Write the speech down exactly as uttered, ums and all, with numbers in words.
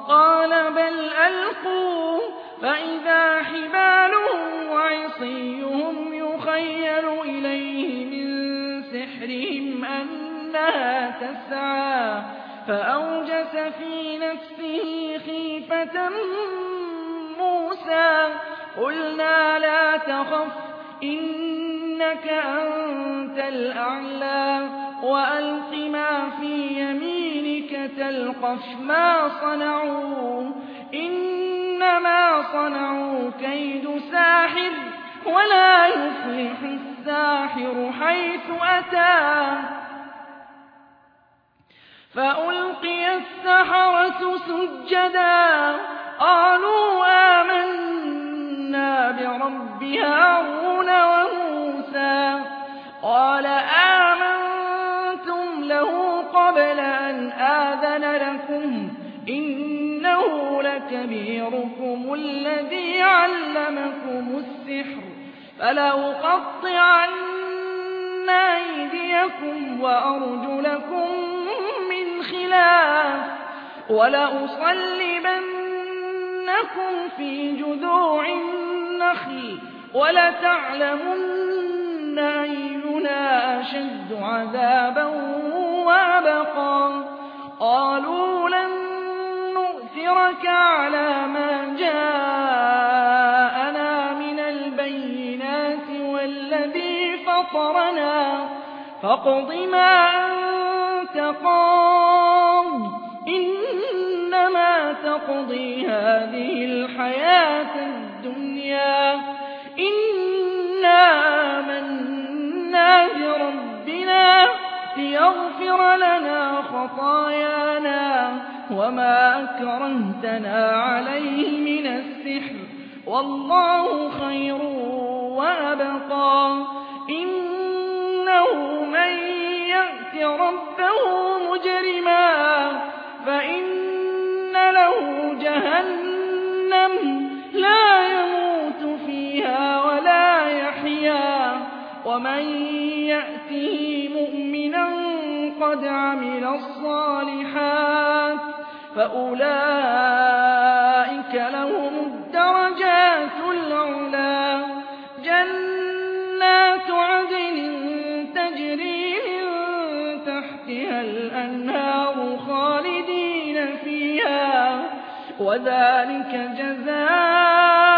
قال بل ألقوا فإذا حبالهم وعصيهم يخيل إليه من سحرهم أنها تسعى فأوجس في نفسه خيفة موسى قلنا لا تخف إنك أنت الأعلى وألق ما في يمينك تلقف ما صنعوا إنما صنعوا كيد ساحر ولا يفلح الساحر حيث أتى فألقي السحرة سجدا قالوا آمنا برب هارون وموسى قال آمنتم له قبل أن آذن لكم إنه لكبيركم الذي علمكم السحر فلأقطعن أيديكم وأرجلكم من خلاف ولأصلبنكم في جذوع النخل ولتعلمن أينا أشد عذابا وأبقى قالوا لن نؤثرك على ما جاءنا من البينات والذي فطرنا فاقض ما أنت قاض إنما تقضي هذه الحياة الدنيا إنا آمنا بربنا ليغفر لنا خطايانا وما أكرهتنا عليه من السحر والله خير وأبقى إنه من يأت ربه مجرما فإن له جهنم لا يموت فيها ولا يحيا ومن يأته مؤمنا قد عمل الصالحات فأولئك لهم الدرجات العلى جنات عدن تجري من تحتها الأنهار خالدين فيها وذلك جزاء